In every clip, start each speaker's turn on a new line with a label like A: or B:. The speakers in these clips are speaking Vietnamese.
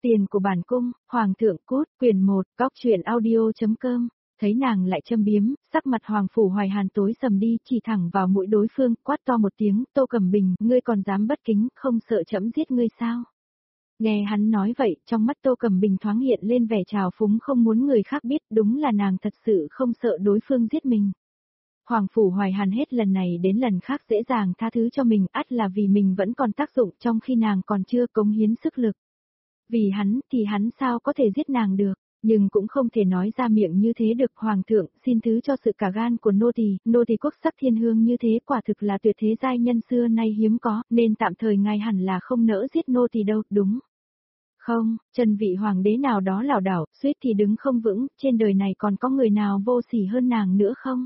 A: Tiền của bản cung, Hoàng thượng cút, quyển 1, góc truyện audio.com. Thấy nàng lại châm biếm, sắc mặt Hoàng Phủ Hoài Hàn tối sầm đi, chỉ thẳng vào mũi đối phương, quát to một tiếng, Tô Cẩm Bình, ngươi còn dám bất kính, không sợ trẫm giết ngươi sao? Nghe hắn nói vậy, trong mắt Tô Cẩm Bình thoáng hiện lên vẻ trào phúng không muốn người khác biết, đúng là nàng thật sự không sợ đối phương giết mình. Hoàng Phủ Hoài Hàn hết lần này đến lần khác dễ dàng tha thứ cho mình, ắt là vì mình vẫn còn tác dụng trong khi nàng còn chưa cống hiến sức lực. Vì hắn thì hắn sao có thể giết nàng được, nhưng cũng không thể nói ra miệng như thế được. Hoàng thượng, xin thứ cho sự cả gan của nô tỳ quốc sắc thiên hương như thế quả thực là tuyệt thế giai nhân xưa nay hiếm có, nên tạm thời ngài hẳn là không nỡ giết nô tỳ đâu, đúng? Không, chân vị hoàng đế nào đó lảo đảo, suýt thì đứng không vững, trên đời này còn có người nào vô sỉ hơn nàng nữa không?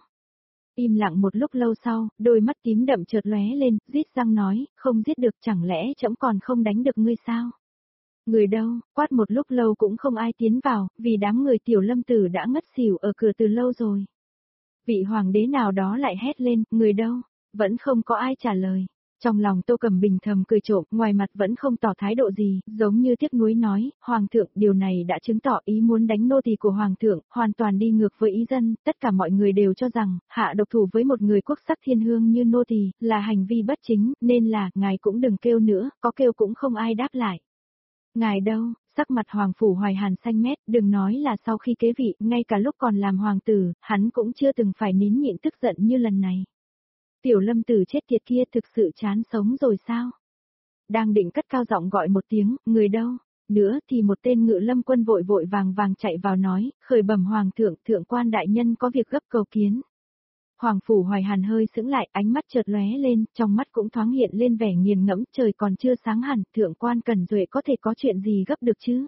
A: Im lặng một lúc lâu sau, đôi mắt tím đậm chợt lóe lên, rít răng nói, không giết được chẳng lẽ trẫm còn không đánh được ngươi sao? Người đâu, quát một lúc lâu cũng không ai tiến vào, vì đám người Tiểu Lâm Tử đã ngất xỉu ở cửa từ lâu rồi. Vị hoàng đế nào đó lại hét lên, người đâu, vẫn không có ai trả lời. Trong lòng Tô Cẩm Bình thầm cười trộm, ngoài mặt vẫn không tỏ thái độ gì, giống như tiếc nuối nói, Hoàng thượng, điều này đã chứng tỏ ý muốn đánh nô tỳ của Hoàng thượng, hoàn toàn đi ngược với ý dân, tất cả mọi người đều cho rằng, hạ độc thủ với một người quốc sắc thiên hương như nô tỳ, là hành vi bất chính, nên là, ngài cũng đừng kêu nữa, có kêu cũng không ai đáp lại. Ngài đâu, sắc mặt Hoàng Phủ Hoài Hàn xanh mét, đừng nói là sau khi kế vị, ngay cả lúc còn làm hoàng tử, hắn cũng chưa từng phải nín nhịn tức giận như lần này. Tiểu Lâm Tử chết tiệt kia thực sự chán sống rồi sao? Đang định cất cao giọng gọi một tiếng, người đâu? Nữa thì một tên Ngự Lâm Quân vội vội vàng vàng chạy vào nói, khởi bẩm Hoàng thượng, thượng quan đại nhân có việc gấp cầu kiến. Hoàng Phủ Hoài Hàn hơi sững lại, ánh mắt chợt lóe lên, trong mắt cũng thoáng hiện lên vẻ nghiền ngẫm, trời còn chưa sáng hẳn, thượng quan Cẩn Duệ có thể có chuyện gì gấp được chứ?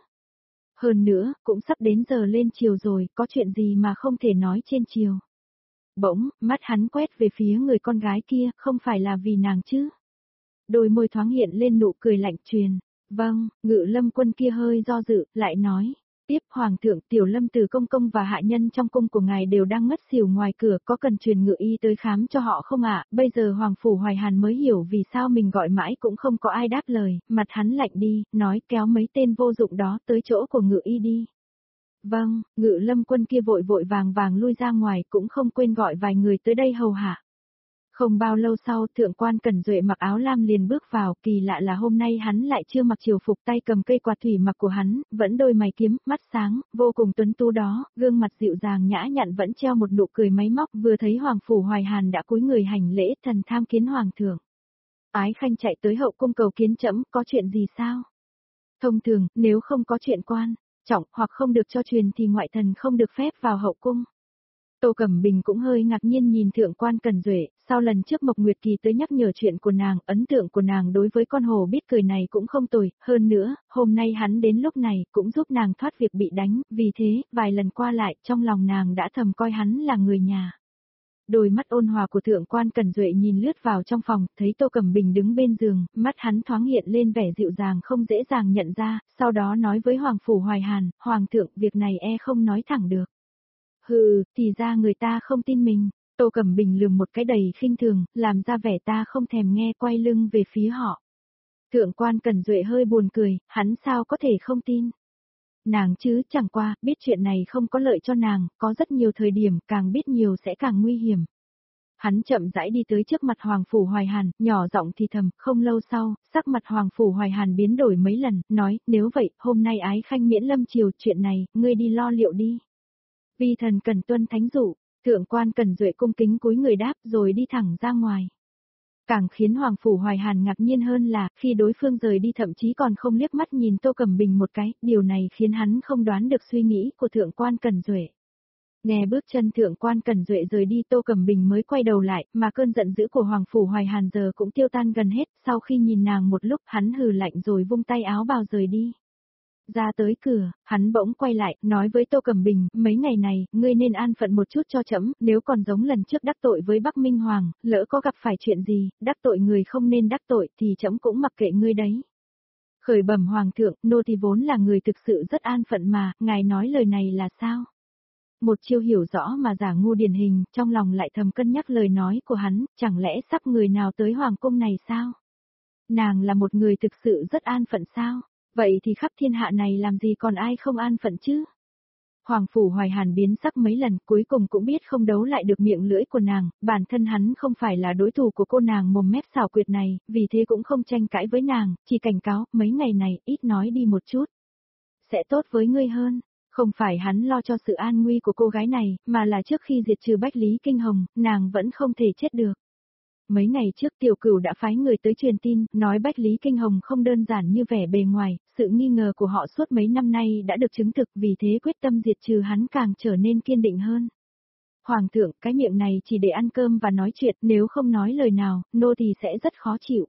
A: Hơn nữa, cũng sắp đến giờ lên chiều rồi, có chuyện gì mà không thể nói trên chiều? Bỗng, mắt hắn quét về phía người con gái kia, không phải là vì nàng chứ? Đôi môi thoáng hiện lên nụ cười lạnh truyền. Vâng, Ngự Lâm Quân kia hơi do dự, lại nói. Tiếp Hoàng thượng, Tiểu Lâm Tử công công và hạ nhân trong cung của ngài đều đang ngất xỉu ngoài cửa, có cần truyền ngự y tới khám cho họ không ạ? Bây giờ Hoàng Phủ Hoài Hàn mới hiểu vì sao mình gọi mãi cũng không có ai đáp lời, mặt hắn lạnh đi, nói kéo mấy tên vô dụng đó tới chỗ của ngự y đi. Vâng, Ngự Lâm Quân kia vội vội vàng vàng lui ra ngoài, cũng không quên gọi vài người tới đây hầu hạ. Không bao lâu sau, thượng quan Cẩn Duệ mặc áo lam liền bước vào, kỳ lạ là hôm nay hắn lại chưa mặc triều phục, tay cầm cây quạt thủy mặc của hắn, vẫn đôi mày kiếm, mắt sáng, vô cùng tuấn tú đó, gương mặt dịu dàng nhã nhặn vẫn treo một nụ cười máy móc, vừa thấy Hoàng Phủ Hoài Hàn đã cúi người hành lễ, thần tham kiến Hoàng thượng. Ái khanh chạy tới hậu cung cầu kiến trẫm, có chuyện gì sao? Thông thường, nếu không có chuyện quan trọng hoặc không được cho truyền thì ngoại thần không được phép vào hậu cung. Tô Cẩm Bình cũng hơi ngạc nhiên nhìn thượng quan Cẩn Duệ, sau lần trước Mộc Nguyệt Kỳ tới nhắc nhở chuyện của nàng, ấn tượng của nàng đối với con hồ biết cười này cũng không tồi, hơn nữa, hôm nay hắn đến lúc này cũng giúp nàng thoát việc bị đánh, vì thế, vài lần qua lại, trong lòng nàng đã thầm coi hắn là người nhà. Đôi mắt ôn hòa của thượng quan Cẩn Duệ nhìn lướt vào trong phòng, thấy Tô Cẩm Bình đứng bên giường, mắt hắn thoáng hiện lên vẻ dịu dàng không dễ dàng nhận ra, sau đó nói với Hoàng Phủ Hoài Hàn, Hoàng thượng, việc này không nói thẳng được. Hừ, thì ra người ta không tin mình. Tô Cẩm Bình lườm một cái đầy khinh thường, làm ra vẻ ta không thèm nghe, quay lưng về phía họ. Thượng quan Cẩn Duệ hơi buồn cười, hắn sao có thể không tin. Nàng chứ chẳng qua, biết chuyện này không có lợi cho nàng, có rất nhiều thời điểm, càng biết nhiều sẽ càng nguy hiểm. Hắn chậm rãi đi tới trước mặt Hoàng Phủ Hoài Hàn, nhỏ giọng thì thầm, không lâu sau, sắc mặt Hoàng Phủ Hoài Hàn biến đổi mấy lần, nói, nếu vậy, hôm nay ái khanh miễn lâm triều, chuyện này, ngươi đi lo liệu đi. Vi thần cần tuân thánh dụ, thượng quan Cẩn Duệ cung kính cúi người đáp rồi đi thẳng ra ngoài. Càng khiến Hoàng Phủ Hoài Hàn ngạc nhiên hơn là, khi đối phương rời đi thậm chí còn không liếc mắt nhìn Tô Cẩm Bình một cái, điều này khiến hắn không đoán được suy nghĩ của thượng quan Cẩn Duệ. Nghe bước chân thượng quan Cẩn Duệ rời đi, Tô Cẩm Bình mới quay đầu lại, mà cơn giận dữ của Hoàng Phủ Hoài Hàn giờ cũng tiêu tan gần hết, sau khi nhìn nàng một lúc, hắn hừ lạnh rồi vung tay áo bào rời đi. Ra tới cửa, hắn bỗng quay lại, nói với Tô Cẩm Bình, mấy ngày này, ngươi nên an phận một chút cho trẫm, nếu còn giống lần trước đắc tội với Bắc Minh Hoàng, lỡ có gặp phải chuyện gì, đắc tội người không nên đắc tội, thì trẫm cũng mặc kệ ngươi đấy. Khởi bẩm Hoàng thượng, nô thì vốn là người thực sự rất an phận mà, ngài nói lời này là sao? Một chiêu hiểu rõ mà giả ngu điển hình, trong lòng lại thầm cân nhắc lời nói của hắn, chẳng lẽ sắp người nào tới Hoàng cung này sao? Nàng là một người thực sự rất an phận sao? Vậy thì khắp thiên hạ này làm gì còn ai không an phận chứ? Hoàng Phủ Hoài Hàn biến sắc mấy lần, cuối cùng cũng biết không đấu lại được miệng lưỡi của nàng, bản thân hắn không phải là đối thủ của cô nàng mồm mép xảo quyệt này, vì thế cũng không tranh cãi với nàng, chỉ cảnh cáo, mấy ngày này, ít nói đi một chút. Sẽ tốt với ngươi hơn. Không phải hắn lo cho sự an nguy của cô gái này, mà là trước khi diệt trừ Bách Lý Kinh Hồng, nàng vẫn không thể chết được. Mấy ngày trước Tiểu Cửu đã phái người tới truyền tin, nói Bách Lý Kinh Hồng không đơn giản như vẻ bề ngoài, sự nghi ngờ của họ suốt mấy năm nay đã được chứng thực, vì thế quyết tâm diệt trừ hắn càng trở nên kiên định hơn. Hoàng thượng, cái miệng này chỉ để ăn cơm và nói chuyện, nếu không nói lời nào, nô thì sẽ rất khó chịu.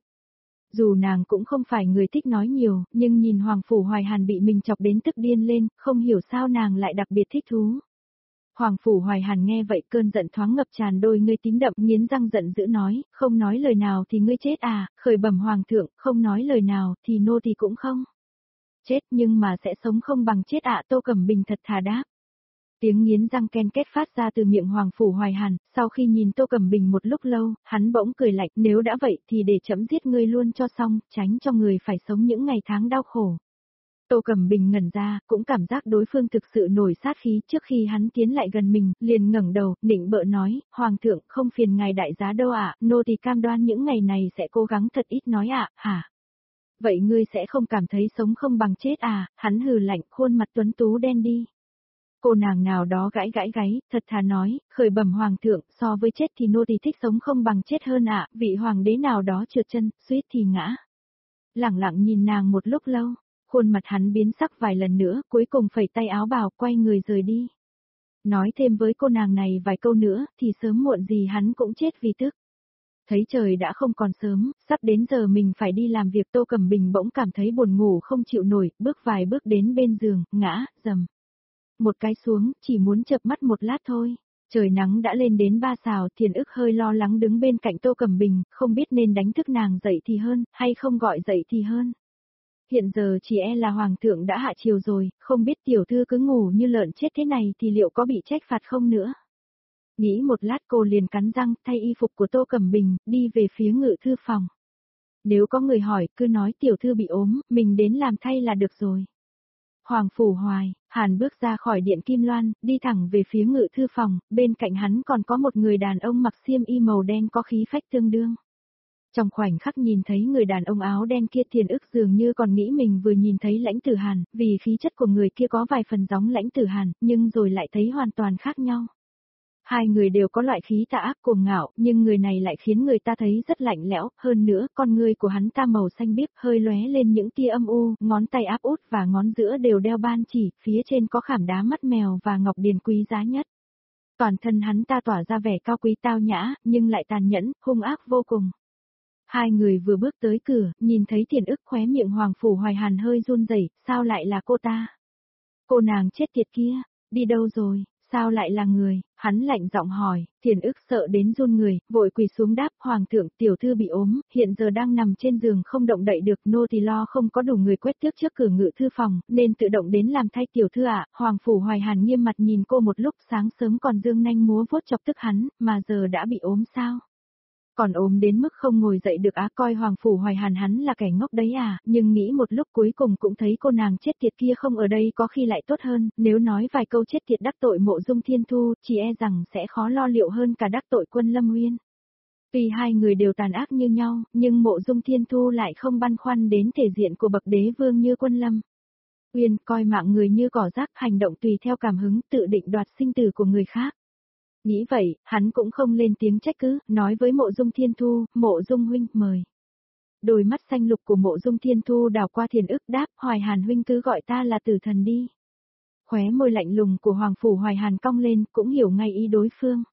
A: Dù nàng cũng không phải người thích nói nhiều, nhưng nhìn Hoàng Phủ Hoài Hàn bị mình chọc đến tức điên lên, không hiểu sao nàng lại đặc biệt thích thú. Hoàng Phủ Hoài Hàn nghe vậy cơn giận thoáng ngập tràn đôi ngươi tím đậm, nghiến răng giận dữ nói, không nói lời nào thì ngươi chết à, khởi bẩm Hoàng thượng, không nói lời nào thì nô thì cũng không. Chết nhưng mà sẽ sống không bằng chết ạ. Tô Cẩm Bình thật thà đáp. Tiếng nghiến răng ken kết phát ra từ miệng Hoàng Phủ Hoài Hàn, sau khi nhìn Tô Cẩm Bình một lúc lâu, hắn bỗng cười lạnh, nếu đã vậy thì để chấm giết ngươi luôn cho xong, tránh cho người phải sống những ngày tháng đau khổ. Tô Cẩm Bình ngẩn ra, cũng cảm giác đối phương thực sự nổi sát khí, trước khi hắn tiến lại gần mình, liền ngẩng đầu, nịnh bợ nói, Hoàng thượng không phiền ngài đại giá đâu ạ, nô thì cam đoan những ngày này sẽ cố gắng thật ít nói ạ, hả? Vậy ngươi sẽ không cảm thấy sống không bằng chết à? Hắn hừ lạnh, khuôn mặt tuấn tú đen đi. Cô nàng nào đó gãi gãi gáy, thật thà nói, khởi bẩm Hoàng thượng, so với chết thì nô thì thích sống không bằng chết hơn ạ, vị hoàng đế nào đó trượt chân, suýt thì ngã. Lẳng lặng nhìn nàng một lúc lâu. Khuôn mặt hắn biến sắc vài lần nữa, cuối cùng phẩy tay áo bào, quay người rời đi. Nói thêm với cô nàng này vài câu nữa, thì sớm muộn gì hắn cũng chết vì tức. Thấy trời đã không còn sớm, sắp đến giờ mình phải đi làm việc. Tô Cẩm Bình bỗng cảm thấy buồn ngủ không chịu nổi, bước vài bước đến bên giường, ngã, rầm. Một cái xuống, chỉ muốn chợp mắt một lát thôi. Trời nắng đã lên đến 3 sào, Thiền Ức hơi lo lắng đứng bên cạnh Tô Cẩm Bình, không biết nên đánh thức nàng dậy thì hơn, hay không gọi dậy thì hơn. Hiện giờ chỉ e là Hoàng thượng đã hạ chiều rồi, không biết tiểu thư cứ ngủ như lợn chết thế này thì liệu có bị trách phạt không nữa. Nghĩ một lát cô liền cắn răng, thay y phục của Tô Cẩm Bình, đi về phía ngự thư phòng. Nếu có người hỏi, cứ nói tiểu thư bị ốm, mình đến làm thay là được rồi. Hoàng Phủ Hoài, Hàn bước ra khỏi điện Kim Loan, đi thẳng về phía ngự thư phòng, bên cạnh hắn còn có một người đàn ông mặc xiêm y màu đen có khí phách tương đương. Trong khoảnh khắc nhìn thấy người đàn ông áo đen kia, Thiền Ức dường như còn nghĩ mình vừa nhìn thấy Lãnh Tử Hàn, vì khí chất của người kia có vài phần giống Lãnh Tử Hàn, nhưng rồi lại thấy hoàn toàn khác nhau. Hai người đều có loại khí tà ác cuồng ngạo, nhưng người này lại khiến người ta thấy rất lạnh lẽo, hơn nữa, con ngươi của hắn ta màu xanh biếc, hơi lóe lên những tia âm u, ngón tay áp út và ngón giữa đều đeo ban chỉ, phía trên có khảm đá mắt mèo và ngọc điền quý giá nhất. Toàn thân hắn ta tỏa ra vẻ cao quý tao nhã, nhưng lại tàn nhẫn, hung ác vô cùng. Hai người vừa bước tới cửa, nhìn thấy Thiền Ức, khóe miệng Hoàng Phủ Hoài Hàn hơi run rẩy, sao lại là cô ta? Cô nàng chết tiệt kia, đi đâu rồi, sao lại là người? Hắn lạnh giọng hỏi, Thiền Ức sợ đến run người, vội quỳ xuống đáp, Hoàng thượng, tiểu thư bị ốm, hiện giờ đang nằm trên giường không động đậy được, nô thì lo không có đủ người quét tước trước cửa ngự thư phòng, nên tự động đến làm thay tiểu thư ạ. Hoàng Phủ Hoài Hàn nghiêm mặt nhìn cô một lúc, sáng sớm còn dương nanh múa vuốt chọc tức hắn, mà giờ đã bị ốm sao? Còn ốm đến mức không ngồi dậy được á, coi Hoàng Phủ Hoài Hàn hắn là kẻ ngốc đấy à, nhưng nghĩ một lúc cuối cùng cũng thấy cô nàng chết tiệt kia không ở đây có khi lại tốt hơn, nếu nói vài câu chết tiệt đắc tội Mộ Dung Thiên Thu, chỉ e rằng sẽ khó lo liệu hơn cả đắc tội Quân Lâm Uyên. Tuy hai người đều tàn ác như nhau, nhưng Mộ Dung Thiên Thu lại không băn khoăn đến thể diện của bậc đế vương như Quân Lâm Uyên, coi mạng người như cỏ rác, hành động tùy theo cảm hứng, tự định đoạt sinh tử của người khác. Nghĩ vậy, hắn cũng không lên tiếng trách cứ, nói với Mộ Dung Thiên Thu, Mộ Dung huynh, mời. Đôi mắt xanh lục của Mộ Dung Thiên Thu đảo qua Thiền Ức, đáp, Hoài Hàn huynh cứ gọi ta là Tử Thần đi. Khóe môi lạnh lùng của Hoàng Phủ Hoài Hàn cong lên, cũng hiểu ngay ý đối phương.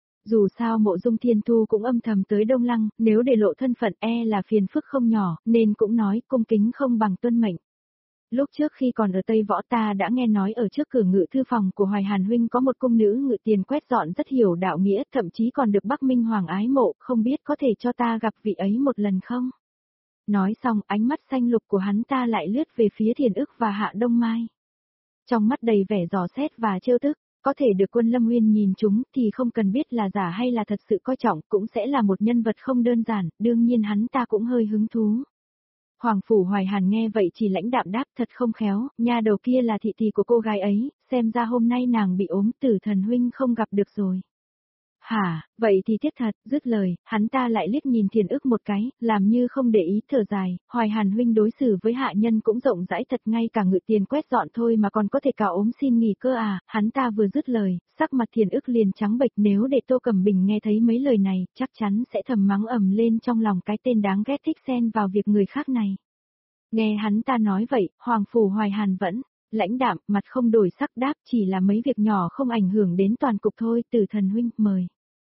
A: Dù sao Mộ Dung Thiên Thu cũng âm thầm tới Đông Lăng, nếu để lộ thân phận e là phiền phức không nhỏ, nên cũng nói cung kính không bằng tuân mệnh. Lúc trước khi còn ở Tây Võ ta đã nghe nói ở trước cửa ngự thư phòng của Hoài Hàn huynh có một cung nữ ngự tiền quét dọn rất hiểu đạo nghĩa, thậm chí còn được Bắc Minh Hoàng ái mộ, không biết có thể cho ta gặp vị ấy một lần không? Nói xong, ánh mắt xanh lục của hắn ta lại lướt về phía Thiền Ức và Hạ Đông Mai. Trong mắt đầy vẻ dò xét và trêu tức, có thể được Quân Lâm Uyên nhìn chúng thì không cần biết là giả hay là thật sự coi trọng, cũng sẽ là một nhân vật không đơn giản, đương nhiên hắn ta cũng hơi hứng thú. Hoàng Phủ Hoài Hàn nghe vậy chỉ lãnh đạm đáp thật không khéo, nha đầu kia là thị tỷ của cô gái ấy, xem ra hôm nay nàng bị ốm Tử Thần huynh không gặp được rồi. Hả, vậy thì tiếc thật, dứt lời, hắn ta lại liếc nhìn Thiền Ức một cái, làm như không để ý thở dài, Hoài Hàn huynh đối xử với hạ nhân cũng rộng rãi thật ngay cả ngự tiền quét dọn thôi mà còn có thể cả ốm xin nghỉ cơ à, hắn ta vừa dứt lời, sắc mặt Thiền Ức liền trắng bệch nếu để Tô Cẩm Bình nghe thấy mấy lời này, chắc chắn sẽ thầm mắng ầm lên trong lòng cái tên đáng ghét thích xen vào việc người khác này. Nghe hắn ta nói vậy, Hoàng Phủ Hoài Hàn vẫn lãnh đạm, mặt không đổi sắc đáp chỉ là mấy việc nhỏ không ảnh hưởng đến toàn cục thôi, Tử Thần huynh, mời.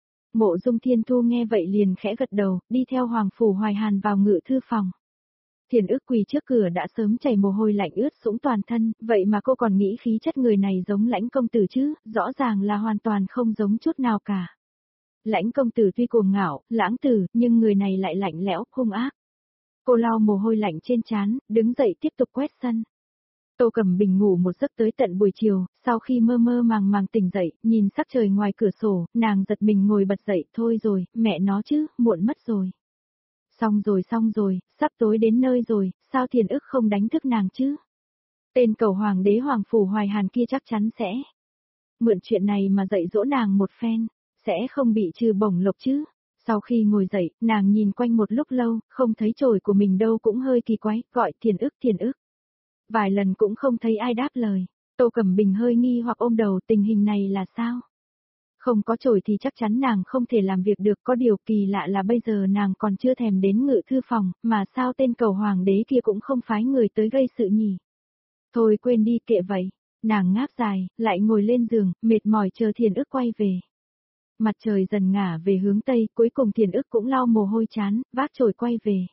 A: Mộ Dung Thiên Thu nghe vậy liền khẽ gật đầu, đi theo Hoàng Phủ Hoài Hàn vào ngự thư phòng. Thiền Ức quỳ trước cửa đã sớm chảy mồ hôi lạnh ướt sũng toàn thân, vậy mà cô còn nghĩ khí chất người này giống Lãnh công tử chứ, rõ ràng là hoàn toàn không giống chút nào cả. Lãnh công tử tuy cuồng ngạo, lãng tử, nhưng người này lại lạnh lẽo, hung ác. Cô lau mồ hôi lạnh trên trán, đứng dậy tiếp tục quét sân. Tô Cẩm Bình ngủ một giấc tới tận buổi chiều, sau khi mơ mơ màng màng tỉnh dậy, nhìn sắc trời ngoài cửa sổ, nàng giật mình ngồi bật dậy, thôi rồi, mẹ nó chứ, muộn mất rồi. Xong rồi, sắp tối đến nơi rồi, sao Thiền Ức không đánh thức nàng chứ? Tên cầu hoàng đế Hoàng Phủ Hoài Hàn kia chắc chắn sẽ mượn chuyện này mà dạy dỗ nàng một phen, sẽ không bị trừ bổng lộc chứ. Sau khi ngồi dậy, nàng nhìn quanh một lúc lâu, không thấy chổi của mình đâu cũng hơi kỳ quái, gọi Thiền Ức. Vài lần cũng không thấy ai đáp lời. Tô Cẩm Bình hơi nghi hoặc ôm đầu, tình hình này là sao? Không có chổi thì chắc chắn nàng không thể làm việc được, có điều kỳ lạ là bây giờ nàng còn chưa thèm đến ngự thư phòng, mà sao tên cầu hoàng đế kia cũng không phái người tới gây sự nhỉ? Thôi quên đi kệ vậy, nàng ngáp dài, lại ngồi lên giường, mệt mỏi chờ Thiền Ức quay về. Mặt trời dần ngả về hướng Tây, cuối cùng Thiền Ức cũng lau mồ hôi chán, vác chổi quay về.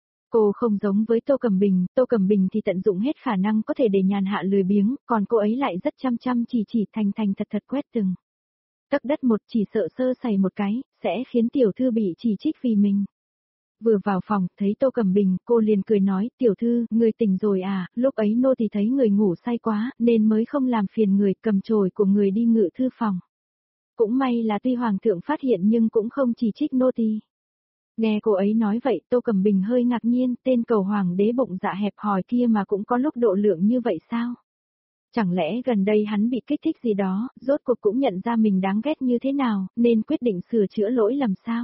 A: Cô không giống với Tô Cẩm Bình thì tận dụng hết khả năng có thể để nhàn hạ lười biếng, còn cô ấy lại rất chăm chỉ thành thật quét từng tấc đất một, chỉ sợ sơ sẩy một cái, sẽ khiến tiểu thư bị chỉ trích vì mình. Vừa vào phòng, thấy Tô Cẩm Bình, cô liền cười nói, tiểu thư, người tỉnh rồi à, lúc ấy nô thì thấy người ngủ say quá, nên mới không làm phiền người, cầm chổi của người đi ngự thư phòng. Cũng may là tuy hoàng thượng phát hiện nhưng cũng không chỉ trích nô tỳ. Nghe cô ấy nói vậy, Tô Cẩm Bình hơi ngạc nhiên, tên cầu hoàng đế bụng dạ hẹp hòi kia mà cũng có lúc độ lượng như vậy sao? Chẳng lẽ gần đây hắn bị kích thích gì đó, rốt cuộc cũng nhận ra mình đáng ghét như thế nào, nên quyết định sửa chữa lỗi lầm sao?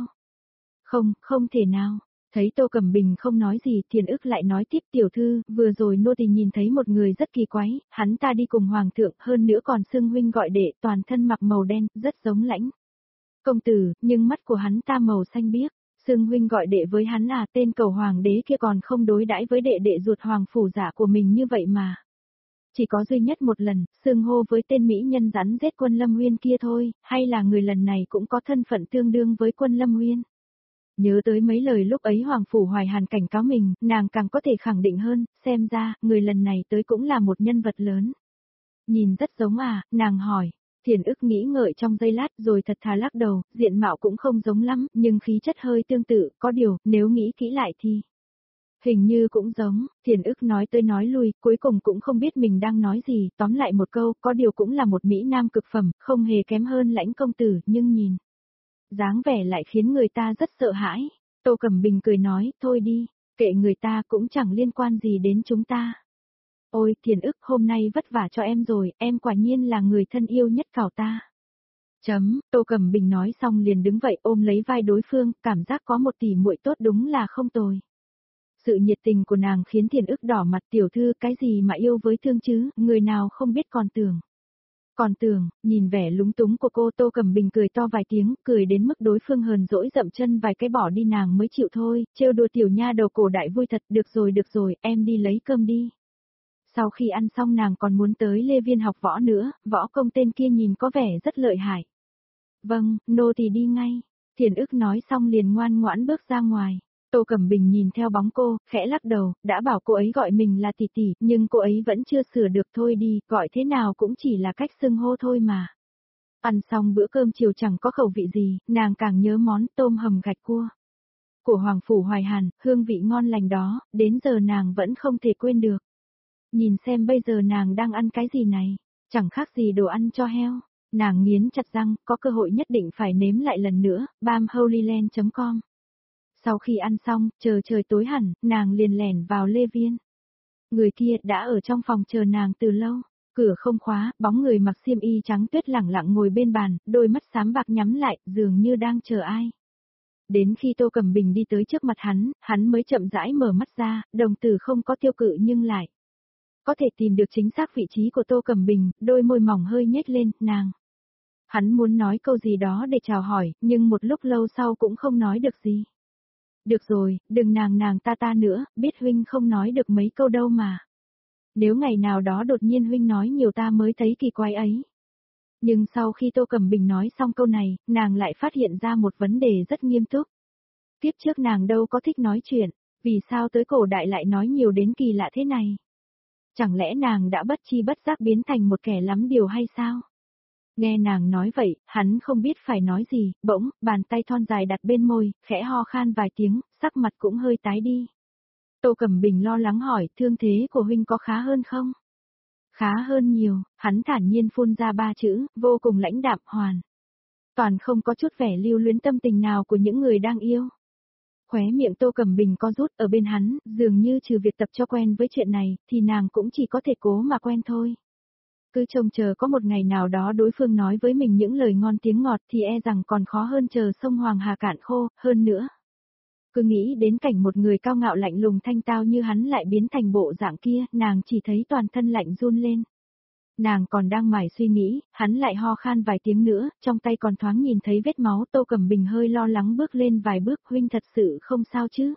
A: Không thể nào. Thấy Tô Cẩm Bình không nói gì, Thiền Ức lại nói tiếp, tiểu thư, vừa rồi nô tỳ nhìn thấy một người rất kỳ quái, hắn ta đi cùng hoàng thượng, hơn nữa còn xưng huynh gọi đệ, toàn thân mặc màu đen, rất giống Lãnh công tử, nhưng mắt của hắn ta màu xanh biếc. Xưng huynh gọi đệ với hắn à, tên cầu hoàng đế kia còn không đối đãi với đệ ruột hoàng phủ giả của mình như vậy mà. Chỉ có duy nhất một lần, xưng hô với tên mỹ nhân rắn giết Quân Lâm Nguyên kia thôi, hay là người lần này cũng có thân phận tương đương với Quân Lâm Nguyên. Nhớ tới mấy lời lúc ấy Hoàng Phủ Hoài Hàn cảnh cáo mình, nàng càng có thể khẳng định hơn, xem ra, người lần này tới cũng là một nhân vật lớn. Nhìn rất giống à, nàng hỏi. Thiền Ức nghĩ ngợi trong giây lát rồi thật thà lắc đầu, diện mạo cũng không giống lắm, nhưng khí chất hơi tương tự, có điều, nếu nghĩ kỹ lại thì hình như cũng giống. Thiền Ức nói tới nói lui, cuối cùng cũng không biết mình đang nói gì, tóm lại một câu, có điều cũng là một mỹ nam cực phẩm, không hề kém hơn Lãnh công tử, nhưng nhìn dáng vẻ lại khiến người ta rất sợ hãi. Tô Cẩm Bình cười nói, thôi đi, kệ người ta cũng chẳng liên quan gì đến chúng ta. Ôi, Thiền Ức, hôm nay vất vả cho em rồi, em quả nhiên là người thân yêu nhất cảo ta. Tô Cẩm Bình nói xong liền đứng vậy ôm lấy vai đối phương, cảm giác có một tỷ muội tốt đúng là không tồi. Sự nhiệt tình của nàng khiến Thiền Ức đỏ mặt, tiểu thư, cái gì mà yêu với thương chứ, người nào không biết còn tưởng. Còn tưởng, nhìn vẻ lúng túng của cô, Tô Cẩm Bình cười to vài tiếng, cười đến mức đối phương hờn dỗi dậm chân vài cái bỏ đi nàng mới chịu thôi, trêu đùa tiểu nha đầu cổ đại vui thật, được rồi, em đi lấy cơm đi. Sau khi ăn xong nàng còn muốn tới Lê Viên học võ nữa, võ công tên kia nhìn có vẻ rất lợi hại. Vâng, nô tỳ đi ngay. Thiền Ức nói xong liền ngoan ngoãn bước ra ngoài. Tô Cẩm Bình nhìn theo bóng cô, khẽ lắc đầu, đã bảo cô ấy gọi mình là tỷ tỷ, nhưng cô ấy vẫn chưa sửa được, thôi đi, gọi thế nào cũng chỉ là cách xưng hô thôi mà. Ăn xong bữa cơm chiều chẳng có khẩu vị gì, nàng càng nhớ món tôm hầm gạch cua của Hoàng Phủ Hoài Hàn, hương vị ngon lành đó, đến giờ nàng vẫn không thể quên được. Nhìn xem bây giờ nàng đang ăn cái gì này, chẳng khác gì đồ ăn cho heo. Nàng nghiến chặt răng, có cơ hội nhất định phải nếm lại lần nữa, bamholyland.com Sau khi ăn xong, chờ trời tối hẳn, nàng liền lẻn vào Lê Viên. Người kia đã ở trong phòng chờ nàng từ lâu. Cửa không khóa, bóng người mặc xiêm y trắng tuyết lẳng lặng ngồi bên bàn, đôi mắt xám bạc nhắm lại, dường như đang chờ ai. Đến khi Tô Cẩm Bình đi tới trước mặt hắn mới chậm rãi mở mắt ra, đồng tử không có tiêu cự nhưng lại có thể tìm được chính xác vị trí của Tô Cẩm Bình, đôi môi mỏng hơi nhếch lên, nàng. Hắn muốn nói câu gì đó để chào hỏi, nhưng một lúc lâu sau cũng không nói được gì. Được rồi, đừng nàng ta nữa, biết huynh không nói được mấy câu đâu mà. Nếu ngày nào đó đột nhiên huynh nói nhiều ta mới thấy kỳ quái ấy. Nhưng sau khi Tô Cẩm Bình nói xong câu này, nàng lại phát hiện ra một vấn đề rất nghiêm túc. Tiếp trước nàng đâu có thích nói chuyện, vì sao tới cổ đại lại nói nhiều đến kỳ lạ thế này? Chẳng lẽ nàng đã bất chi bất giác biến thành một kẻ lắm điều hay sao? Nghe nàng nói vậy, hắn không biết phải nói gì, bỗng, bàn tay thon dài đặt bên môi, khẽ ho khan vài tiếng, sắc mặt cũng hơi tái đi. Tô Cẩm Bình lo lắng hỏi, thương thế của huynh có khá hơn không? Khá hơn nhiều, hắn thản nhiên phun ra 3 chữ, vô cùng lãnh đạm, hoàn. Toàn không có chút vẻ lưu luyến tâm tình nào của những người đang yêu. Khóe miệng Tô Cẩm Bình co rút ở bên hắn, dường như trừ việc tập cho quen với chuyện này, thì nàng cũng chỉ có thể cố mà quen thôi. Cứ trông chờ có một ngày nào đó đối phương nói với mình những lời ngon tiếng ngọt thì e rằng còn khó hơn chờ sông Hoàng Hà cạn khô, hơn nữa. Cứ nghĩ đến cảnh một người cao ngạo lạnh lùng thanh tao như hắn lại biến thành bộ dạng kia, nàng chỉ thấy toàn thân lạnh run lên. Nàng còn đang mải suy nghĩ, hắn lại ho khan vài tiếng nữa, trong tay còn thoáng nhìn thấy vết máu. Tô Cẩm Bình hơi lo lắng bước lên vài bước, huynh thật sự không sao chứ?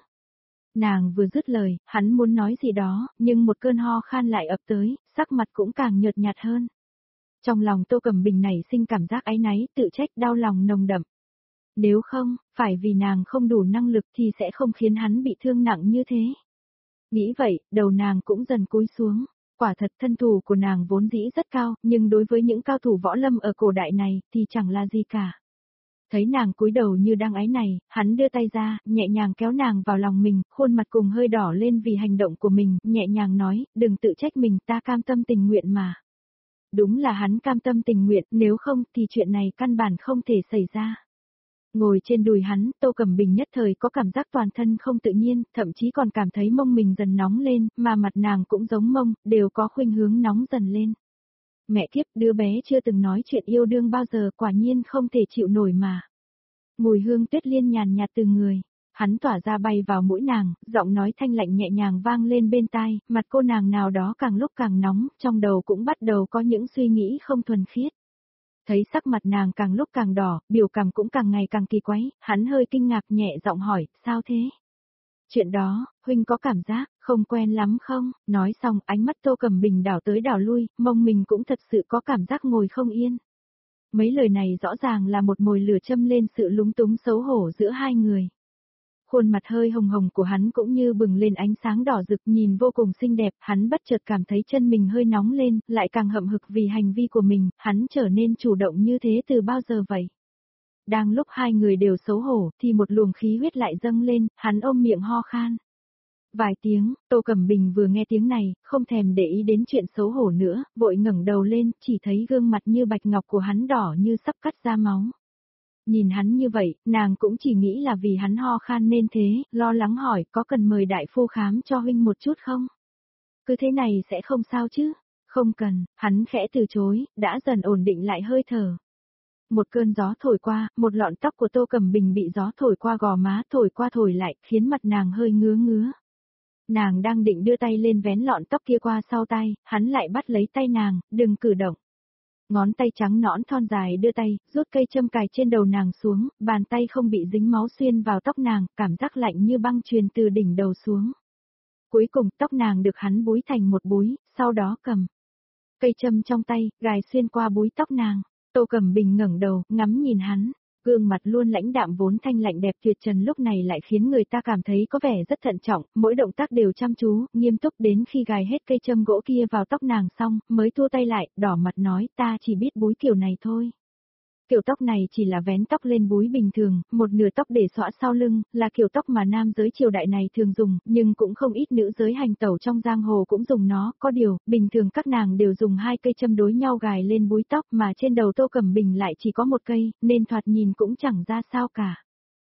A: Nàng vừa dứt lời, hắn muốn nói gì đó, nhưng một cơn ho khan lại ập tới, sắc mặt cũng càng nhợt nhạt hơn. Trong lòng Tô Cẩm Bình nảy sinh cảm giác áy náy, tự trách, đau lòng nồng đậm. Nếu không, phải vì nàng không đủ năng lực thì sẽ không khiến hắn bị thương nặng như thế. Nghĩ vậy, đầu nàng cũng dần cúi xuống. Quả thật thân thủ của nàng vốn dĩ rất cao, nhưng đối với những cao thủ võ lâm ở cổ đại này thì chẳng là gì cả. Thấy nàng cúi đầu như đang áy này, hắn đưa tay ra, nhẹ nhàng kéo nàng vào lòng mình, khuôn mặt cùng hơi đỏ lên vì hành động của mình, nhẹ nhàng nói, đừng tự trách mình, ta cam tâm tình nguyện mà. Đúng là hắn cam tâm tình nguyện, nếu không thì chuyện này căn bản không thể xảy ra. Ngồi trên đùi hắn, Tô Cẩm Bình nhất thời có cảm giác toàn thân không tự nhiên, thậm chí còn cảm thấy mông mình dần nóng lên, mà mặt nàng cũng giống mông, đều có khuynh hướng nóng dần lên. Mẹ kiếp, đứa bé chưa từng nói chuyện yêu đương bao giờ, quả nhiên không thể chịu nổi mà. Mùi hương tuyết liên nhàn nhạt từ người, hắn tỏa ra bay vào mũi nàng, giọng nói thanh lạnh nhẹ nhàng vang lên bên tai, mặt cô nàng nào đó càng lúc càng nóng, trong đầu cũng bắt đầu có những suy nghĩ không thuần khiết. Thấy sắc mặt nàng càng lúc càng đỏ, biểu cảm cũng càng ngày càng kỳ quái, hắn hơi kinh ngạc nhẹ giọng hỏi, sao thế? Chuyện đó, huynh có cảm giác, không quen lắm không? Nói xong, ánh mắt Tô Cẩm Bình đảo tới đảo lui, mông mình cũng thật sự có cảm giác ngồi không yên. Mấy lời này rõ ràng là một mồi lửa châm lên sự lúng túng xấu hổ giữa hai người. Khuôn mặt hơi hồng hồng của hắn cũng như bừng lên ánh sáng đỏ rực, nhìn vô cùng xinh đẹp, hắn bất chợt cảm thấy chân mình hơi nóng lên, lại càng hậm hực vì hành vi của mình, hắn trở nên chủ động như thế từ bao giờ vậy? Đang lúc hai người đều xấu hổ, thì một luồng khí huyết lại dâng lên, hắn ôm miệng ho khan. Vài tiếng, Tô Cẩm Bình vừa nghe tiếng này, không thèm để ý đến chuyện xấu hổ nữa, vội ngẩng đầu lên, chỉ thấy gương mặt như bạch ngọc của hắn đỏ như sắp cắt ra máu. Nhìn hắn như vậy, nàng cũng chỉ nghĩ là vì hắn ho khan nên thế, lo lắng hỏi, có cần mời đại phu khám cho huynh một chút không? Cứ thế này sẽ không sao chứ? Không cần, hắn khẽ từ chối, đã dần ổn định lại hơi thở. Một cơn gió thổi qua, một lọn tóc của Tô Cẩm Bình bị gió thổi qua gò má, thổi qua thổi lại, khiến mặt nàng hơi ngứa ngứa. Nàng đang định đưa tay lên vén lọn tóc kia qua sau tay, hắn lại bắt lấy tay nàng, đừng cử động. Ngón tay trắng nõn thon dài đưa tay, rút cây châm cài trên đầu nàng xuống, bàn tay không bị dính máu xuyên vào tóc nàng, cảm giác lạnh như băng truyền từ đỉnh đầu xuống. Cuối cùng tóc nàng được hắn búi thành một búi, sau đó cầm cây châm trong tay, gài xuyên qua búi tóc nàng. Tô Cẩm Bình ngẩng đầu, ngắm nhìn hắn. Gương mặt luôn lãnh đạm vốn thanh lạnh đẹp tuyệt trần lúc này lại khiến người ta cảm thấy có vẻ rất thận trọng, mỗi động tác đều chăm chú, nghiêm túc đến khi gài hết cây châm gỗ kia vào tóc nàng xong, mới thua tay lại, đỏ mặt nói ta chỉ biết búi kiểu này thôi. Kiểu tóc này chỉ là vén tóc lên búi bình thường, một nửa tóc để xõa sau lưng, là kiểu tóc mà nam giới triều đại này thường dùng, nhưng cũng không ít nữ giới hành tẩu trong giang hồ cũng dùng nó, có điều, bình thường các nàng đều dùng hai cây châm đối nhau gài lên búi tóc mà trên đầu Tô Cẩm Bình lại chỉ có một cây, nên thoạt nhìn cũng chẳng ra sao cả.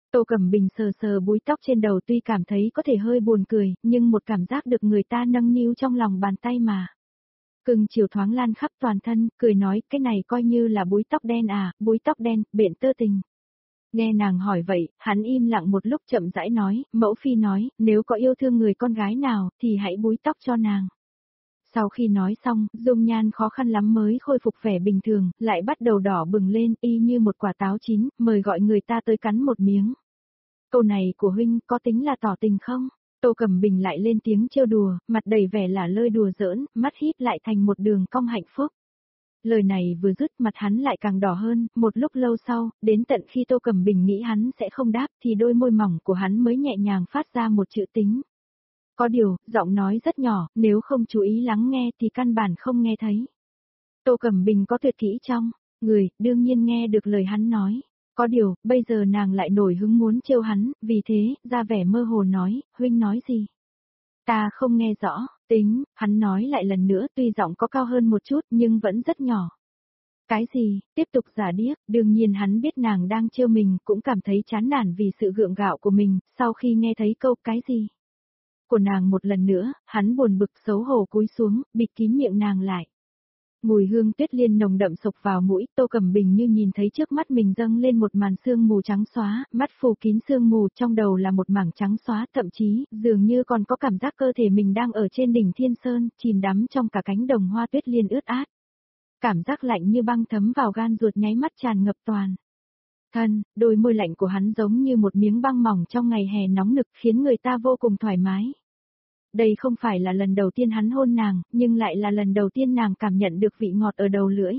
A: Tô Cẩm Bình sờ sờ búi tóc trên đầu tuy cảm thấy có thể hơi buồn cười, nhưng một cảm giác được người ta nâng niu trong lòng bàn tay mà. Cưng chiều thoáng lan khắp toàn thân, cười nói, cái này coi như là búi tóc đen à, búi tóc đen, biện tơ tình. Nghe nàng hỏi vậy, hắn im lặng một lúc chậm rãi nói, mẫu phi nói, nếu có yêu thương người con gái nào, thì hãy búi tóc cho nàng. Sau khi nói xong, dung nhan khó khăn lắm mới khôi phục vẻ bình thường, lại bắt đầu đỏ bừng lên y như một quả táo chín, mời gọi người ta tới cắn một miếng. Câu này của huynh có tính là tỏ tình không? Tô Cẩm Bình lại lên tiếng trêu đùa, mặt đầy vẻ là lơi đùa giỡn, mắt híp lại thành một đường cong hạnh phúc. Lời này vừa dứt mặt hắn lại càng đỏ hơn, một lúc lâu sau, đến tận khi Tô Cẩm Bình nghĩ hắn sẽ không đáp thì đôi môi mỏng của hắn mới nhẹ nhàng phát ra một chữ tính. Có điều, giọng nói rất nhỏ, nếu không chú ý lắng nghe thì căn bản không nghe thấy. Tô Cẩm Bình có tuyệt kỹ trong người, đương nhiên nghe được lời hắn nói. Có điều, bây giờ nàng lại nổi hứng muốn trêu hắn, vì thế, ra vẻ mơ hồ nói, huynh nói gì? Ta không nghe rõ, tính, hắn nói lại lần nữa tuy giọng có cao hơn một chút nhưng vẫn rất nhỏ. Cái gì, tiếp tục giả điếc, đương nhiên hắn biết nàng đang trêu mình cũng cảm thấy chán nản vì sự gượng gạo của mình, sau khi nghe thấy câu cái gì của nàng một lần nữa, hắn buồn bực xấu hổ cúi xuống, bịt kín miệng nàng lại. Mùi hương tuyết liên nồng đậm sộc vào mũi, Tô Cẩm Bình như nhìn thấy trước mắt mình dâng lên một màn sương mù trắng xóa, mắt phủ kín sương mù, trong đầu là một mảng trắng xóa, thậm chí, dường như còn có cảm giác cơ thể mình đang ở trên đỉnh Thiên Sơn, chìm đắm trong cả cánh đồng hoa tuyết liên ướt át. Cảm giác lạnh như băng thấm vào gan ruột nháy mắt tràn ngập toàn thân, đôi môi lạnh của hắn giống như một miếng băng mỏng trong ngày hè nóng nực khiến người ta vô cùng thoải mái. Đây không phải là lần đầu tiên hắn hôn nàng, nhưng lại là lần đầu tiên nàng cảm nhận được vị ngọt ở đầu lưỡi.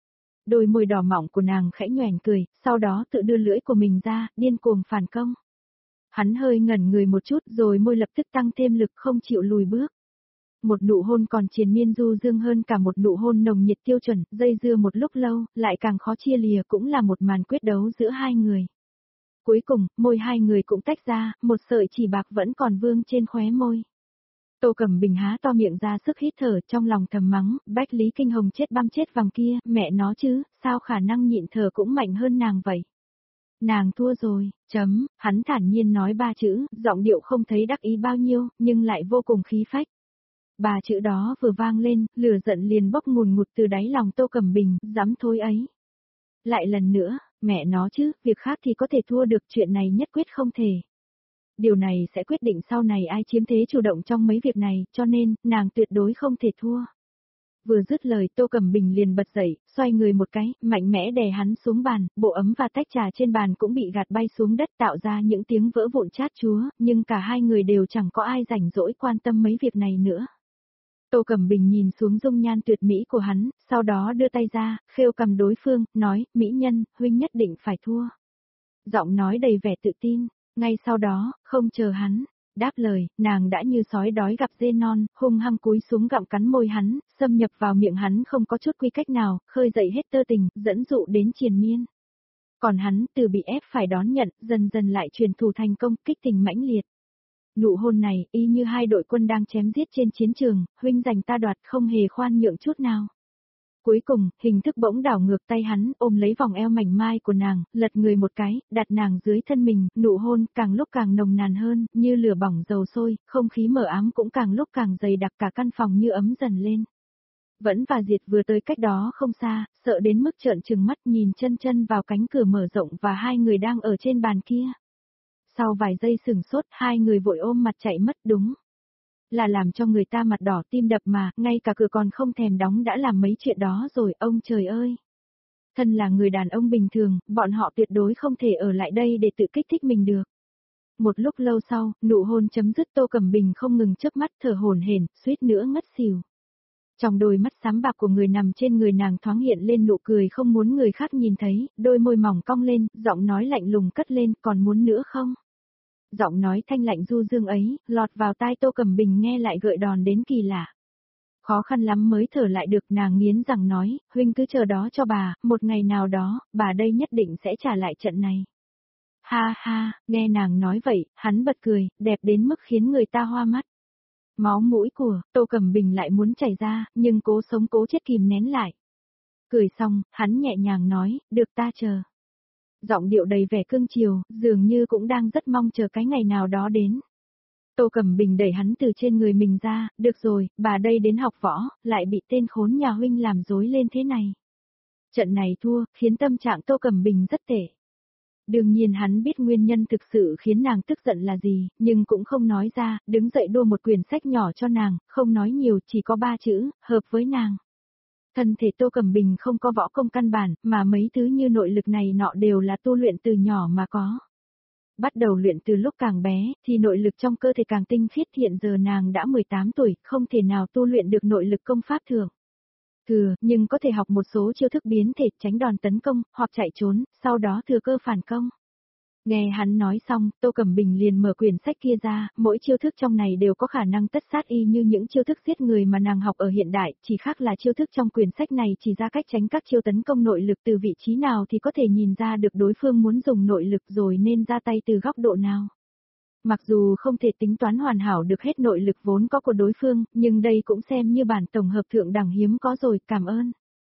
A: Đôi môi đỏ mọng của nàng khẽ nhoẻn cười, sau đó tự đưa lưỡi của mình ra, điên cuồng phản công. Hắn hơi ngẩn người một chút rồi môi lập tức tăng thêm lực không chịu lùi bước. Một nụ hôn còn triền miên du dương hơn cả một nụ hôn nồng nhiệt tiêu chuẩn, dây dưa một lúc lâu, lại càng khó chia lìa cũng là một màn quyết đấu giữa hai người. Cuối cùng, môi hai người cũng tách ra, một sợi chỉ bạc vẫn còn vương trên khóe môi. Tô Cẩm Bình há to miệng ra sức hít thở, trong lòng thầm mắng, Bách Lý Kinh Hồng chết băm chết vàng kia, mẹ nó chứ, sao khả năng nhịn thở cũng mạnh hơn nàng vậy. Nàng thua rồi, hắn thản nhiên nói ba chữ, giọng điệu không thấy đắc ý bao nhiêu, nhưng lại vô cùng khí phách. Ba chữ đó vừa vang lên, lửa giận liền bốc ngùn ngụt từ đáy lòng Tô Cẩm Bình, dám thôi ấy. Lại lần nữa, mẹ nó chứ, việc khác thì có thể thua được, chuyện này nhất quyết không thể. Điều này sẽ quyết định sau này ai chiếm thế chủ động trong mấy việc này, cho nên, nàng tuyệt đối không thể thua. Vừa dứt lời Tô Cẩm Bình liền bật dậy, xoay người một cái, mạnh mẽ đè hắn xuống bàn, bộ ấm và tách trà trên bàn cũng bị gạt bay xuống đất tạo ra những tiếng vỡ vụn chát chúa, nhưng cả hai người đều chẳng có ai rảnh rỗi quan tâm mấy việc này nữa. Tô Cẩm Bình nhìn xuống dung nhan tuyệt mỹ của hắn, sau đó đưa tay ra, khêu cầm đối phương, nói, mỹ nhân, huynh nhất định phải thua. Giọng nói đầy vẻ tự tin. Ngay sau đó, không chờ hắn đáp lời, nàng đã như sói đói gặp dê non, hung hăng cúi xuống gặm cắn môi hắn, xâm nhập vào miệng hắn không có chút quy cách nào, khơi dậy hết tơ tình, dẫn dụ đến triền miên. Còn hắn, từ bị ép phải đón nhận, dần dần lại truyền thù thành công, kích tình mãnh liệt. Nụ hôn này, y như hai đội quân đang chém giết trên chiến trường, huynh giành ta đoạt không hề khoan nhượng chút nào. Cuối cùng, hình thức bỗng đảo ngược tay hắn, ôm lấy vòng eo mảnh mai của nàng, lật người một cái, đặt nàng dưới thân mình, nụ hôn càng lúc càng nồng nàn hơn, như lửa bỏng dầu sôi, không khí mờ ám cũng càng lúc càng dày đặc, cả căn phòng như ấm dần lên. Vẫn và Diệt vừa tới cách đó không xa, sợ đến mức trợn trừng mắt nhìn chân chân vào cánh cửa mở rộng và hai người đang ở trên bàn kia. Sau vài giây sửng sốt, hai người vội ôm mặt chạy mất, đúng là làm cho người ta mặt đỏ tim đập mà, ngay cả cửa còn không thèm đóng đã làm mấy chuyện đó rồi, ông trời ơi. Thân là người đàn ông bình thường, bọn họ tuyệt đối không thể ở lại đây để tự kích thích mình được. Một lúc lâu sau, nụ hôn chấm dứt, Tô Cẩm Bình không ngừng chớp mắt thở hổn hển, suýt nữa ngất xỉu. Trong đôi mắt xám bạc của người nằm trên người nàng thoáng hiện lên nụ cười không muốn người khác nhìn thấy, đôi môi mỏng cong lên, giọng nói lạnh lùng cất lên, còn muốn nữa không? Giọng nói thanh lạnh du dương ấy, lọt vào tai Tô Cẩm Bình nghe lại gợi đòn đến kỳ lạ. Khó khăn lắm mới thở lại được, nàng nghiến rằng nói, huynh cứ chờ đó cho bà, một ngày nào đó, bà đây nhất định sẽ trả lại trận này. Ha ha, nghe nàng nói vậy, hắn bật cười, đẹp đến mức khiến người ta hoa mắt. Máu mũi của Tô Cẩm Bình lại muốn chảy ra, nhưng cố sống cố chết kìm nén lại. Cười xong, hắn nhẹ nhàng nói, được ta chờ. Giọng điệu đầy vẻ cương chiều, dường như cũng đang rất mong chờ cái ngày nào đó đến. Tô Cẩm Bình đẩy hắn từ trên người mình ra, được rồi, bà đây đến học võ, lại bị tên khốn nhà huynh làm rối lên thế này. Trận này thua, khiến tâm trạng Tô Cẩm Bình rất tệ. Đương nhiên hắn biết nguyên nhân thực sự khiến nàng tức giận là gì, nhưng cũng không nói ra, đứng dậy đua một quyển sách nhỏ cho nàng, không nói nhiều, chỉ có 3 chữ, hợp với nàng. Thân thể Tô Cẩm Bình không có võ công căn bản, mà mấy thứ như nội lực này nọ đều là tu luyện từ nhỏ mà có. Bắt đầu luyện từ lúc càng bé, thì nội lực trong cơ thể càng tinh khiết, hiện giờ nàng đã 18 tuổi, không thể nào tu luyện được nội lực công pháp thường. Nhưng có thể học một số chiêu thức biến thể, tránh đòn tấn công, hoặc chạy trốn, sau đó thừa cơ phản công. Nghe hắn nói xong, Tô Cẩm Bình liền mở quyển sách kia ra, mỗi chiêu thức trong này đều có khả năng tất sát y như những chiêu thức giết người mà nàng học ở hiện đại, chỉ khác là chiêu thức trong quyển sách này chỉ ra cách tránh các chiêu tấn công nội lực từ vị trí nào thì có thể nhìn ra được đối phương muốn dùng nội lực rồi nên ra tay từ góc độ nào. Mặc dù không thể tính toán hoàn hảo được hết nội lực vốn có của đối phương, nhưng đây cũng xem như bản tổng hợp thượng đẳng hiếm có rồi, cảm ơn.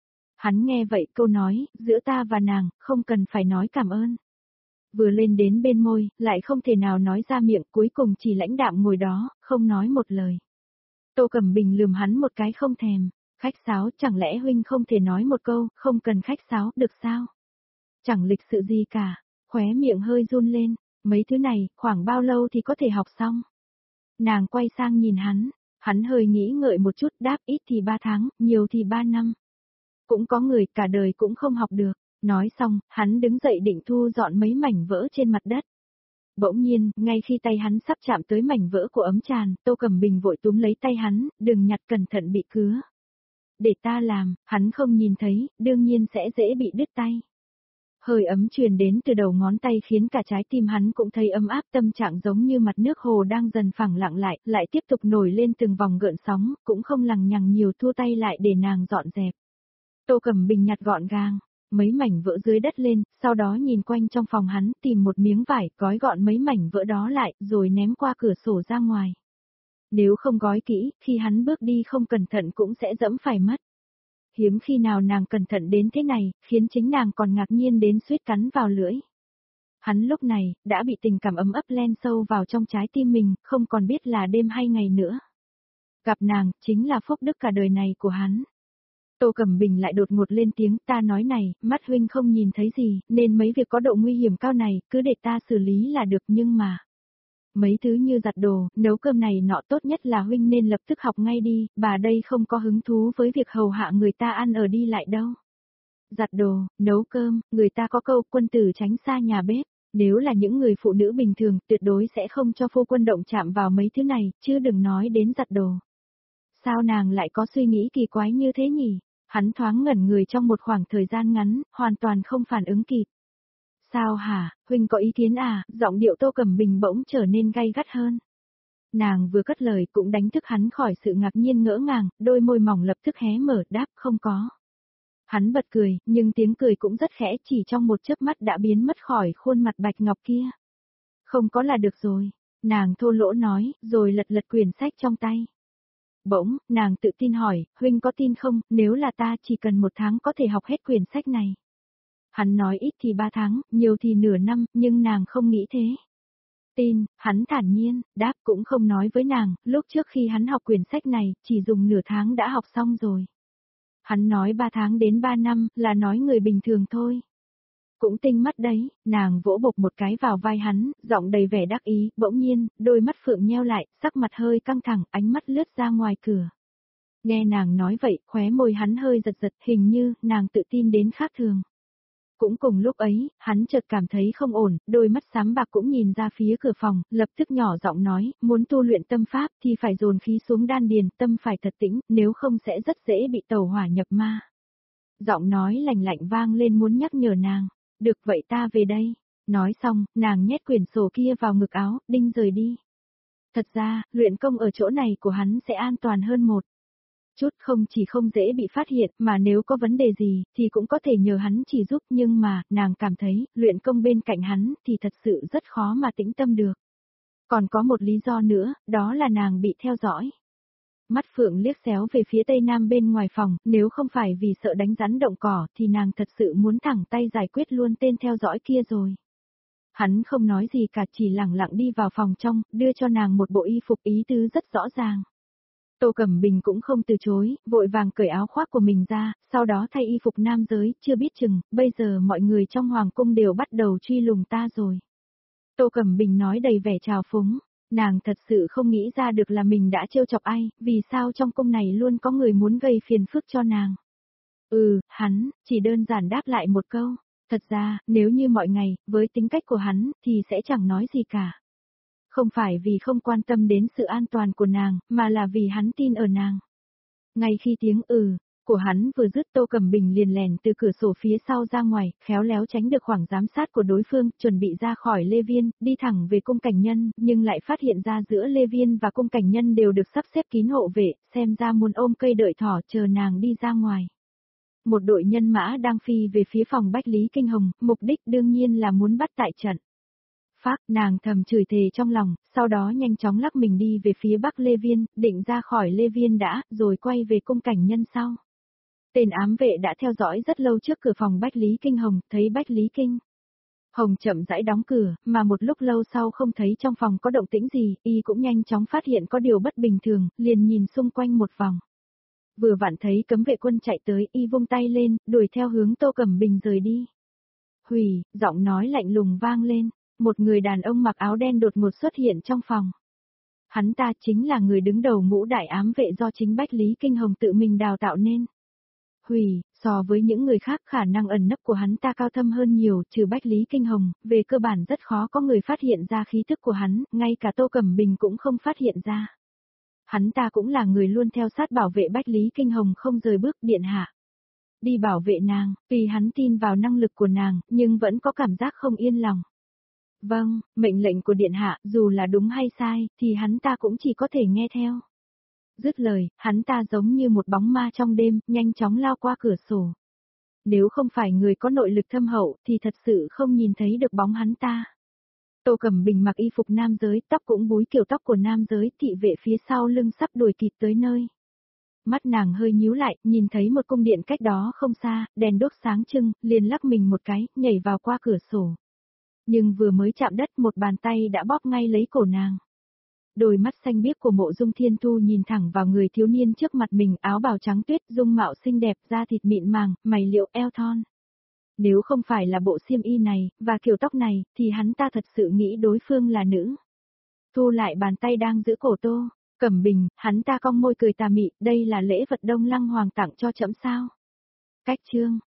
A: Hắn nghe vậy câu nói, giữa ta và nàng, không cần phải nói cảm ơn. Vừa lên đến bên môi, lại không thể nào nói ra miệng, cuối cùng chỉ lãnh đạm ngồi đó, không nói một lời. Tô Cẩm Bình lườm hắn một cái không thèm, khách sáo, chẳng lẽ huynh không thể nói một câu, không cần khách sáo, được sao? Chẳng lịch sự gì cả, khóe miệng hơi run lên, mấy thứ này, khoảng bao lâu thì có thể học xong? Nàng quay sang nhìn hắn hơi nghĩ ngợi một chút, đáp ít thì 3 tháng, nhiều thì 3 năm. Cũng có người cả đời cũng không học được. Nói xong, hắn đứng dậy định thu dọn mấy mảnh vỡ trên mặt đất. Bỗng nhiên, ngay khi tay hắn sắp chạm tới mảnh vỡ của ấm tràn, Tô Cẩm Bình vội túm lấy tay hắn, đừng nhặt, cẩn thận bị cứa. Để ta làm, hắn không nhìn thấy, đương nhiên sẽ dễ bị đứt tay. Hơi ấm truyền đến từ đầu ngón tay khiến cả trái tim hắn cũng thấy ấm áp, tâm trạng giống như mặt nước hồ đang dần phẳng lặng lại tiếp tục nổi lên từng vòng gợn sóng, cũng không lằng nhằng nhiều, thua tay lại để nàng dọn dẹp. Tô Cẩm Bình nhặt gọn gàng mấy mảnh vỡ dưới đất lên, sau đó nhìn quanh trong phòng hắn, tìm một miếng vải, gói gọn mấy mảnh vỡ đó lại, rồi ném qua cửa sổ ra ngoài. Nếu không gói kỹ, khi hắn bước đi không cẩn thận cũng sẽ dẫm phải mất. Hiếm khi nào nàng cẩn thận đến thế này, khiến chính nàng còn ngạc nhiên đến suýt cắn vào lưỡi. Hắn lúc này, đã bị tình cảm ấm ấp len sâu vào trong trái tim mình, không còn biết là đêm hay ngày nữa. Gặp nàng, chính là phúc đức cả đời này của hắn. Tô Cẩm Bình lại đột ngột lên tiếng, ta nói này, mắt huynh không nhìn thấy gì, nên mấy việc có độ nguy hiểm cao này, cứ để ta xử lý là được, nhưng mà. Mấy thứ như giặt đồ, nấu cơm này nọ tốt nhất là huynh nên lập tức học ngay đi, bà đây không có hứng thú với việc hầu hạ người ta ăn ở đi lại đâu. Giặt đồ, nấu cơm, người ta có câu quân tử tránh xa nhà bếp, nếu là những người phụ nữ bình thường tuyệt đối sẽ không cho phu quân động chạm vào mấy thứ này, chứ đừng nói đến giặt đồ. Sao nàng lại có suy nghĩ kỳ quái như thế nhỉ? Hắn thoáng ngẩn người trong một khoảng thời gian ngắn, hoàn toàn không phản ứng kịp. Sao hả, huynh có ý kiến à? Giọng điệu Tô Cẩm Bình bỗng trở nên gay gắt hơn. Nàng vừa cất lời cũng đánh thức hắn khỏi sự ngạc nhiên ngỡ ngàng, đôi môi mỏng lập tức hé mở, đáp không có. Hắn bật cười, nhưng tiếng cười cũng rất khẽ, chỉ trong một chớp mắt đã biến mất khỏi khuôn mặt bạch ngọc kia. Không có là được rồi, nàng thô lỗ nói, rồi lật lật quyển sách trong tay. Bỗng, nàng tự tin hỏi, huynh có tin không, nếu là ta chỉ cần 1 tháng có thể học hết quyển sách này. Hắn nói ít thì 3 tháng, nhiều thì nửa năm, nhưng nàng không nghĩ thế. Tin, hắn thản nhiên, đáp cũng không nói với nàng, lúc trước khi hắn học quyển sách này, chỉ dùng nửa tháng đã học xong rồi. Hắn nói 3 tháng đến 3 năm, là nói người bình thường thôi. Cũng tinh mắt đấy, nàng vỗ bộc một cái vào vai hắn, giọng đầy vẻ đắc ý, bỗng nhiên, đôi mắt phượng nheo lại, sắc mặt hơi căng thẳng, ánh mắt lướt ra ngoài cửa. Nghe nàng nói vậy, khóe môi hắn hơi giật giật, hình như, nàng tự tin đến khác thường. Cũng cùng lúc ấy, hắn chợt cảm thấy không ổn, đôi mắt xám bạc cũng nhìn ra phía cửa phòng, lập tức nhỏ giọng nói, muốn tu luyện tâm pháp thì phải dồn khí xuống đan điền, tâm phải thật tĩnh, nếu không sẽ rất dễ bị tẩu hỏa nhập ma. Giọng nói lạnh lạnh vang lên muốn nhắc nhở nàng. Được vậy ta về đây. Nói xong, nàng nhét quyển sổ kia vào ngực áo, đinh rời đi. Thật ra, luyện công ở chỗ này của hắn sẽ an toàn hơn một chút, không chỉ không dễ bị phát hiện, mà nếu có vấn đề gì, thì cũng có thể nhờ hắn chỉ giúp, nhưng mà, nàng cảm thấy, luyện công bên cạnh hắn, thì thật sự rất khó mà tĩnh tâm được. Còn có một lý do nữa, đó là nàng bị theo dõi. mắt phượng liếc xéo về phía tây nam bên ngoài phòng, nếu không phải vì sợ đánh rắn động cỏ thì nàng thật sự muốn thẳng tay giải quyết luôn tên theo dõi kia rồi. Hắn không nói gì cả, chỉ lẳng lặng đi vào phòng trong, đưa cho nàng một bộ y phục ý tứ rất rõ ràng. Tô Cẩm Bình cũng không từ chối, vội vàng cởi áo khoác của mình ra, sau đó thay y phục nam giới, chưa biết chừng, bây giờ mọi người trong hoàng cung đều bắt đầu truy lùng ta rồi. Tô Cẩm Bình nói đầy vẻ trào phúng, nàng thật sự không nghĩ ra được là mình đã trêu chọc ai, vì sao trong cung này luôn có người muốn gây phiền phức cho nàng. Hắn, chỉ đơn giản đáp lại một câu, thật ra, nếu như mọi ngày, với tính cách của hắn, thì sẽ chẳng nói gì cả. Không phải vì không quan tâm đến sự an toàn của nàng, mà là vì hắn tin ở nàng. Ngay khi tiếng của hắn vừa dứt, Tô Cẩm Bình liền lèn từ cửa sổ phía sau ra ngoài, khéo léo tránh được khoảng giám sát của đối phương, chuẩn bị ra khỏi Lê Viên, đi thẳng về cung cảnh nhân, nhưng lại phát hiện ra giữa Lê Viên và cung cảnh nhân đều được sắp xếp kín hộ vệ, xem ra muốn ôm cây đợi thỏ chờ nàng đi ra ngoài. Một đội nhân mã đang phi về phía phòng Bách Lý Kinh Hồng, mục đích đương nhiên là muốn bắt tại trận. Phác, nàng thầm chửi thề trong lòng, sau đó nhanh chóng lắc mình đi về phía bắc Lê Viên, định ra khỏi Lê Viên đã, rồi quay về cung cảnh nhân sau. Tên ám vệ đã theo dõi rất lâu trước cửa phòng Bách Lý Kinh Hồng, thấy Bách Lý Kinh Hồng chậm rãi đóng cửa, mà một lúc lâu sau không thấy trong phòng có động tĩnh gì, y cũng nhanh chóng phát hiện có điều bất bình thường, liền nhìn xung quanh một vòng. Vừa vặn thấy cấm vệ quân chạy tới, y vung tay lên, đuổi theo hướng Tô Cẩm Bình rời đi. Hủy, giọng nói lạnh lùng vang lên, một người đàn ông mặc áo đen đột ngột xuất hiện trong phòng. Hắn ta chính là người đứng đầu ngũ đại ám vệ do chính Bách Lý Kinh Hồng tự mình đào tạo nên. Hủy, so với những người khác khả năng ẩn nấp của hắn ta cao thâm hơn nhiều, trừ Bách Lý Kinh Hồng, về cơ bản rất khó có người phát hiện ra khí thức của hắn, ngay cả Tô Cẩm Bình cũng không phát hiện ra. Hắn ta cũng là người luôn theo sát bảo vệ Bách Lý Kinh Hồng không rời bước điện hạ. Đi bảo vệ nàng, vì hắn tin vào năng lực của nàng, nhưng vẫn có cảm giác không yên lòng. Vâng, mệnh lệnh của điện hạ, dù là đúng hay sai, thì hắn ta cũng chỉ có thể nghe theo. Dứt lời, hắn ta giống như một bóng ma trong đêm, nhanh chóng lao qua cửa sổ. Nếu không phải người có nội lực thâm hậu, thì thật sự không nhìn thấy được bóng hắn ta. Tô Cẩm Bình mặc y phục nam giới, tóc cũng búi kiểu tóc của nam giới, thị vệ phía sau lưng sắp đuổi kịp tới nơi. Mắt nàng hơi nhíu lại, nhìn thấy một cung điện cách đó không xa, đèn đốt sáng trưng, liền lắc mình một cái, nhảy vào qua cửa sổ. Nhưng vừa mới chạm đất một bàn tay đã bóp ngay lấy cổ nàng. Đôi mắt xanh biếc của Mộ Dung Thiên Thu nhìn thẳng vào người thiếu niên trước mặt mình, áo bào trắng tuyết, dung mạo xinh đẹp, da thịt mịn màng, mày liễu eo thon. Nếu không phải là bộ xiêm y này, và kiểu tóc này, thì hắn ta thật sự nghĩ đối phương là nữ. Thu lại bàn tay đang giữ cổ Tô Cẩm Bình, hắn ta cong môi cười tà mị, đây là lễ vật Đông Lăng Hoàng tặng cho trẫm sao? Cách chương